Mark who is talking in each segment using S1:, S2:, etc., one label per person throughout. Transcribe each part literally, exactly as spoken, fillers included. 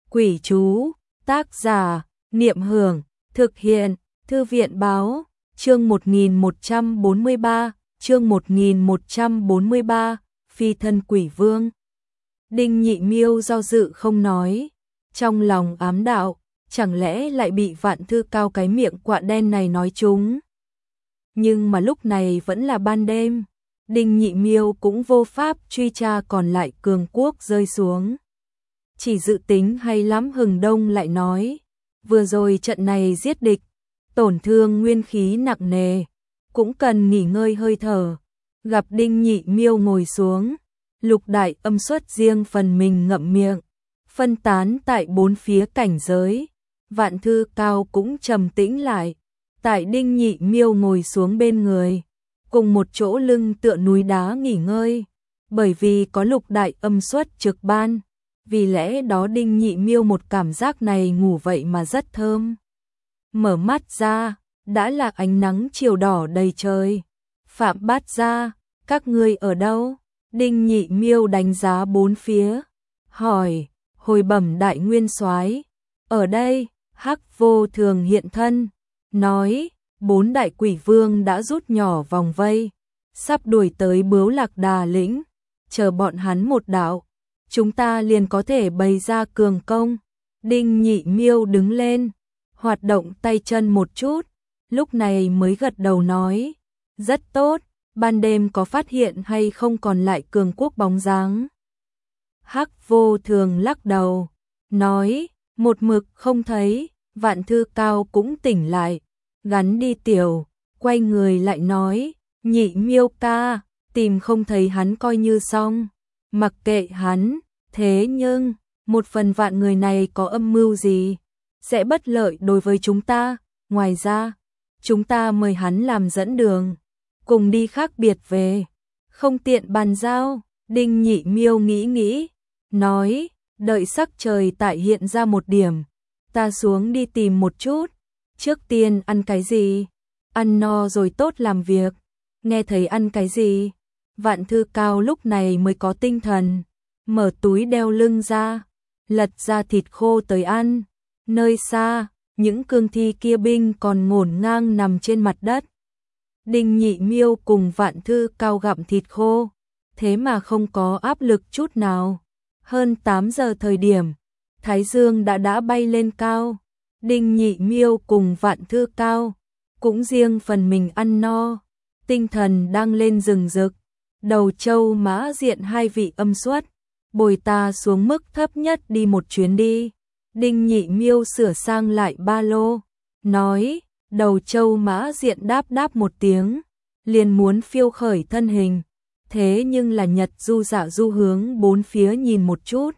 S1: Quỷ chú, tác giả, Niệm Hưởng, thực hiện, Thư viện báo, chương một nghìn một trăm bốn mươi ba, chương một nghìn một trăm bốn mươi ba, phi thân quỷ vương. Đinh Nhị Miêu do dự không nói, trong lòng ám đạo, chẳng lẽ lại bị Vạn Thư Cao cái miệng quạ đen này nói trúng. Nhưng mà lúc này vẫn là ban đêm, Đinh Nhị Miêu cũng vô pháp truy tra còn lại cường quốc rơi xuống. Chỉ dự tính hay lắm Hừng Đông lại nói, vừa rồi trận này giết địch, tổn thương nguyên khí nặng nề, cũng cần nghỉ ngơi hơi thở. Gặp Đinh Nhị Miêu ngồi xuống, Lục Đại Âm xuất riêng phần mình ngậm miệng, phân tán tại bốn phía cảnh giới. Vạn Thư Cao cũng trầm tĩnh lại, tại Đinh Nhị Miêu ngồi xuống bên người, cùng một chỗ lưng tựa núi đá nghỉ ngơi, bởi vì có Lục Đại Âm xuất trực ban, vì lẽ đó Đinh Nhị Miêu một cảm giác này ngủ vậy mà rất thơm. Mở mắt ra, đã là ánh nắng chiều đỏ đầy trời. Phạm Bát Gia, các ngươi ở đâu? Đinh Nhị Miêu đánh giá bốn phía, hỏi, hồi bẩm Đại Nguyên Soái, ở đây. Hắc Vô Thường hiện thân, nói, bốn đại quỷ vương đã rút nhỏ vòng vây, sắp đuổi tới Bướu Lạc Đà lĩnh, chờ bọn hắn một đạo, chúng ta liền có thể bày ra cường công. Đinh Nhị Miêu đứng lên, hoạt động tay chân một chút, lúc này mới gật đầu nói, rất tốt, ban đêm có phát hiện hay không còn lại cường quốc bóng dáng? Hắc Vô Thường lắc đầu, nói, một mực không thấy. Vạn Thư Cao cũng tỉnh lại, gắn đi tiểu, quay người lại nói, Nhị Miêu ca, tìm không thấy hắn coi như xong, mặc kệ hắn, thế nhưng, một phần vạn người này có âm mưu gì, sẽ bất lợi đối với chúng ta, ngoài ra, chúng ta mời hắn làm dẫn đường, cùng đi khác biệt về, không tiện bàn giao. Đinh Nhị Miêu nghĩ nghĩ, nói, đợi sắc trời tại hiện ra một điểm, ta xuống đi tìm một chút, trước tiên ăn cái gì? Ăn no rồi tốt làm việc. Nghe thấy ăn cái gì? Vạn Thư Cao lúc này mới có tinh thần, mở túi đeo lưng ra, lật ra thịt khô tới ăn. Nơi xa, những cương thi kia binh còn ngổn ngang nằm trên mặt đất. Đinh Nhị Miêu cùng Vạn Thư Cao gặm thịt khô, thế mà không có áp lực chút nào. Hơn tám giờ thời điểm, Thái Dương đã đã bay lên cao, Đinh Nhị Miêu cùng Vạn Thư Cao cũng riêng phần mình ăn no, tinh thần đang lên rừng rực. Đầu Châu Mã Diện hai vị âm xuất, bồi ta xuống mức thấp nhất đi một chuyến đi. Đinh Nhị Miêu sửa sang lại ba lô, nói, Đầu Châu Mã Diện đáp đáp một tiếng, liền muốn phiêu khởi thân hình, thế nhưng là Nhật Du Dạ Du hướng bốn phía nhìn một chút,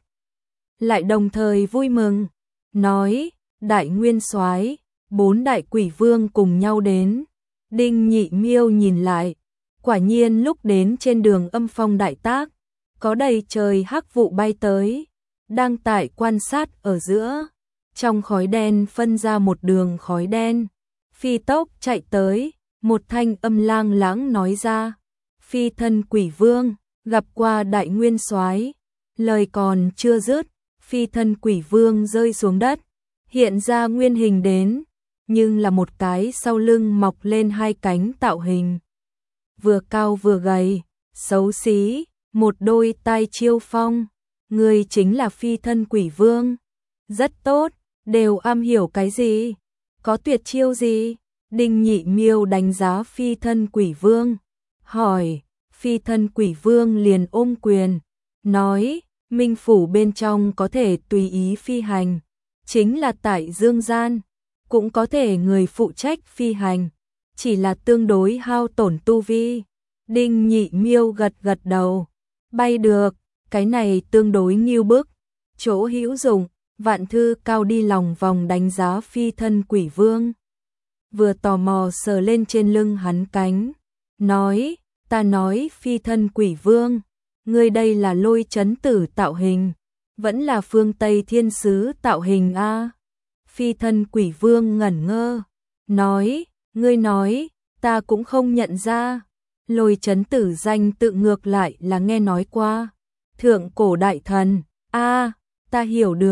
S1: lại đồng thời vui mừng, nói, Đại Nguyên Soái, bốn đại quỷ vương cùng nhau đến. Đinh Nhị Miêu nhìn lại, quả nhiên lúc đến trên đường âm phong đại tác, có đầy trời hắc vụ bay tới, đang tại quan sát ở giữa, trong khói đen phân ra một đường khói đen, phi tốc chạy tới, một thanh âm lang lãng nói ra, phi thân quỷ vương, gặp qua Đại Nguyên Soái. Lời còn chưa dứt, phi thân quỷ vương rơi xuống đất, hiện ra nguyên hình đến, nhưng là một cái sau lưng mọc lên hai cánh tạo hình, vừa cao vừa gầy, xấu xí, một đôi tai chiêu phong. Người chính là phi thân quỷ vương, rất tốt, đều am hiểu cái gì, có tuyệt chiêu gì? Đinh Nhị Miêu đánh giá phi thân quỷ vương, hỏi, phi thân quỷ vương liền ôm quyền, nói, Minh phủ bên trong có thể tùy ý phi hành, chính là tại dương gian, cũng có thể người phụ trách phi hành, chỉ là tương đối hao tổn tu vi. Đinh Nhị Miêu gật gật đầu, bay được, cái này tương đối nghiêu bức, chỗ hữu dụng. Vạn Thư Cao đi lòng vòng đánh giá phi thân quỷ vương, vừa tò mò sờ lên trên lưng hắn cánh, nói, ta nói phi thân quỷ vương, ngươi đây là Lôi Chấn Tử tạo hình, vẫn là phương Tây Thiên Sứ tạo hình a? Phi thân quỷ vương ngẩn ngơ, nói, ngươi nói, ta cũng không nhận ra. Lôi Chấn Tử danh tự ngược lại là nghe nói qua, thượng cổ đại thần, a, ta hiểu được,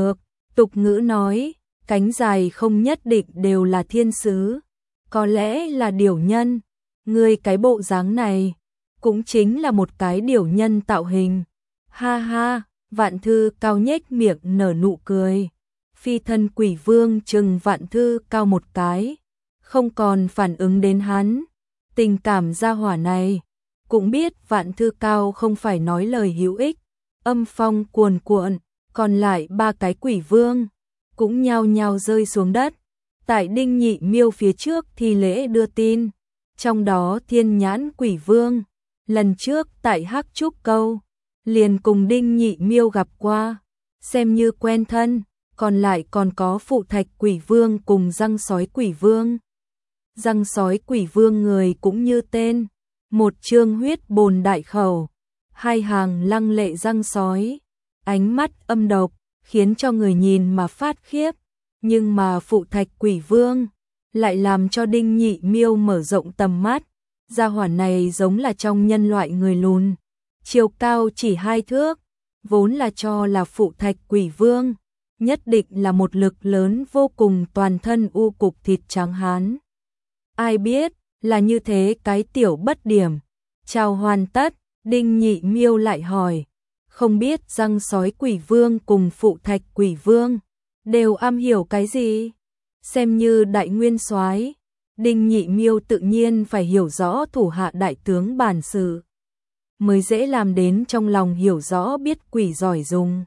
S1: Tục ngữ nói, cánh dài không nhất định đều là thiên sứ, có lẽ là điểu nhân, ngươi cái bộ dáng này, cũng chính là một cái điểu nhân tạo hình. Ha ha, Vạn Thư Cao nhếch miệng nở nụ cười. Phi thân quỷ vương chừng Vạn Thư Cao một cái, không còn phản ứng đến hắn. Tình cảm gia hỏa này, cũng biết Vạn Thư Cao không phải nói lời hữu ích. Âm phong cuồn cuộn, còn lại ba cái quỷ vương cũng nhao nhao rơi xuống đất. Tại Đinh Nhị Miêu phía trước thì lễ đưa tin, trong đó Thiên Nhãn Quỷ Vương, lần trước tại Hắc Trúc Câu, liền cùng Đinh Nhị Miêu gặp qua, xem như quen thân, còn lại còn có Phụ Thạch Quỷ Vương cùng Răng Sói Quỷ Vương. Răng Sói Quỷ Vương người cũng như tên, một trương huyết bồn đại khẩu, hai hàng lăng lệ răng sói, ánh mắt âm độc, khiến cho người nhìn mà phát khiếp, nhưng mà Phụ Thạch Quỷ Vương lại làm cho Đinh Nhị Miêu mở rộng tầm mắt. Gia hỏa này giống là trong nhân loại người lùn, chiều cao chỉ hai thước, vốn là cho là Phụ Thạch Quỷ Vương, nhất định là một lực lớn vô cùng, toàn thân u cục thịt trắng hán. Ai biết, là như thế cái tiểu bất điểm. Chào hoàn tất, Đinh Nhị Miêu lại hỏi, không biết Răng Sói Quỷ Vương cùng Phụ Thạch Quỷ Vương đều am hiểu cái gì? Xem như đại nguyên soái, Đinh Nhị Miêu tự nhiên phải hiểu rõ thủ hạ đại tướng bản sự, mới dễ làm đến trong lòng hiểu rõ biết quỷ giỏi dùng.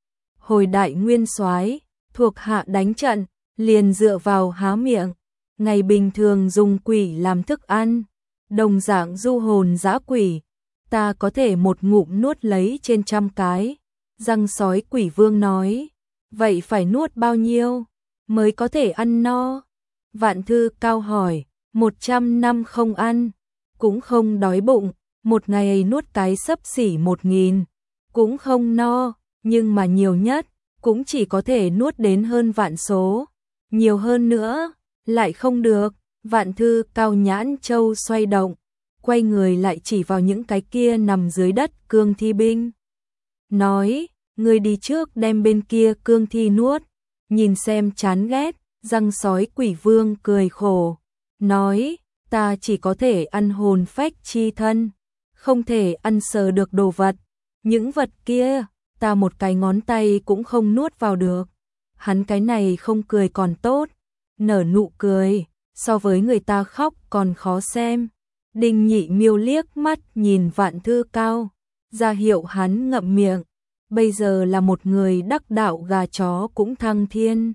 S1: Hồi đại nguyên soái, thuộc hạ đánh trận, liền dựa vào há miệng, ngày bình thường dùng quỷ làm thức ăn, đồng dạng du hồn dã quỷ, ta có thể một ngụm nuốt lấy trên trăm cái. Răng Sói Quỷ Vương nói, vậy phải nuốt bao nhiêu mới có thể ăn no? Vạn Thư Cao hỏi, một trăm năm không ăn, cũng không đói bụng, một ngày nuốt cái xấp xỉ một nghìn, cũng không no, nhưng mà nhiều nhất, cũng chỉ có thể nuốt đến hơn vạn số, nhiều hơn nữa, lại không được. Vạn Thư Cao nhãn châu xoay động, quay người lại chỉ vào những cái kia nằm dưới đất cương thi binh. Nói, người đi trước đem bên kia cương thi nuốt, nhìn xem chán ghét. Răng Sói Quỷ Vương cười khổ, nói, ta chỉ có thể ăn hồn phách chi thân, không thể ăn sờ được đồ vật, những vật kia, ta một cái ngón tay cũng không nuốt vào được. Hắn cái này không cười còn tốt, nở nụ cười, so với người ta khóc còn khó xem. Đinh Nhị Miêu liếc mắt nhìn Vạn Thư Cao, ra hiệu hắn ngậm miệng, bây giờ là một người đắc đạo gà chó cũng thăng thiên.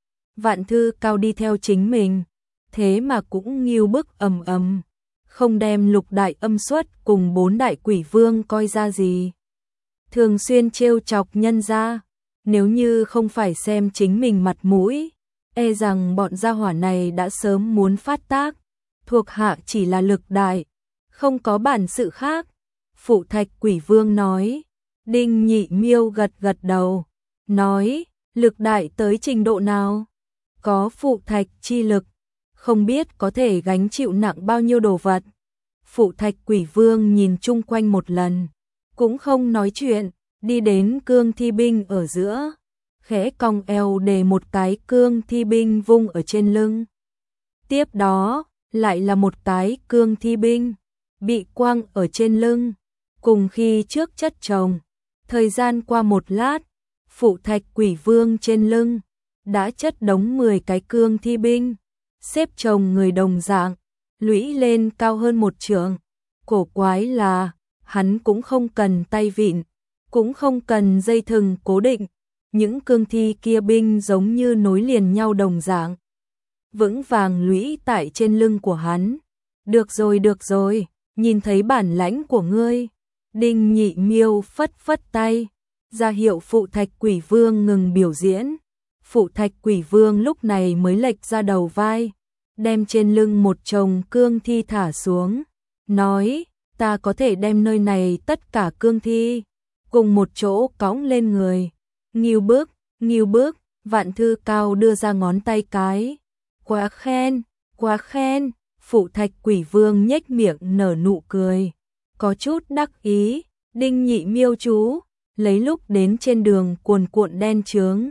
S1: Vạn Thư Cao đi theo chính mình, thế mà cũng nghiêu bức ầm ầm, không đem lục đại âm xuất cùng bốn đại quỷ vương coi ra gì. Thường xuyên trêu chọc nhân ra, nếu như không phải xem chính mình mặt mũi, e rằng bọn gia hỏa này đã sớm muốn phát tác. Thuộc hạ chỉ là lực đại, không có bản sự khác. Phụ Thạch Quỷ Vương nói. Đinh Nhị Miêu gật gật đầu, nói, lực đại tới trình độ nào? Có phụ thạch chi lực, không biết có thể gánh chịu nặng bao nhiêu đồ vật. Phụ Thạch Quỷ Vương nhìn chung quanh một lần, cũng không nói chuyện, đi đến cương thi binh ở giữa, khẽ cong eo để một cái cương thi binh vung ở trên lưng. Tiếp đó, lại là một cái cương thi binh, bị quăng ở trên lưng, cùng khi trước chất chồng. Thời gian qua một lát, Phụ Thạch Quỷ Vương trên lưng đã chất đống mười cái cương thi binh, xếp chồng người đồng dạng, lũy lên cao hơn một trượng. Cổ quái là, hắn cũng không cần tay vịn, cũng không cần dây thừng cố định, những cương thi kia binh giống như nối liền nhau đồng dạng, vững vàng lũy tại trên lưng của hắn. Được rồi, được rồi, nhìn thấy bản lãnh của ngươi. Đinh Nhị Miêu phất phất tay, ra hiệu Phụ Thạch Quỷ Vương ngừng biểu diễn. Phụ Thạch Quỷ Vương lúc này mới lệch ra đầu vai, đem trên lưng một chồng cương thi thả xuống, nói, ta có thể đem nơi này tất cả cương thi cùng một chỗ cõng lên người. Nghiêu bước, nghiêu bước, Vạn Thư Cao đưa ra ngón tay cái. Quá khen, quá khen. Phụ Thạch Quỷ Vương nhếch miệng nở nụ cười, có chút đắc ý. Đinh Nhị Miêu chú, lấy lúc đến trên đường cuồn cuộn đen chướng,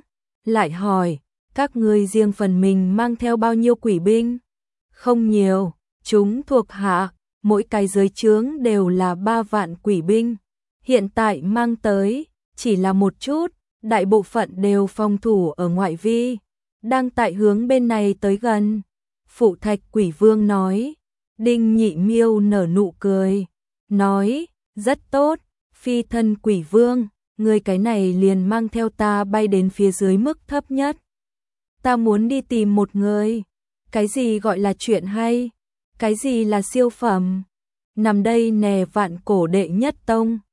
S1: lại hỏi, các ngươi riêng phần mình mang theo bao nhiêu quỷ binh? Không nhiều, chúng thuộc hạ, mỗi cái dưới trướng đều là ba vạn quỷ binh. Hiện tại mang tới, chỉ là một chút, đại bộ phận đều phòng thủ ở ngoại vi, đang tại hướng bên này tới gần. Phụ Thạch Quỷ Vương nói. Đinh Nhị Miêu nở nụ cười, nói, rất tốt, Phi Thân Quỷ Vương, ngươi cái này liền mang theo ta bay đến phía dưới mức thấp nhất. Ta muốn đi tìm một người. Cái gì gọi là chuyện hay? Cái gì là siêu phẩm? Nằm đây nè Vạn Cổ đệ nhất tông.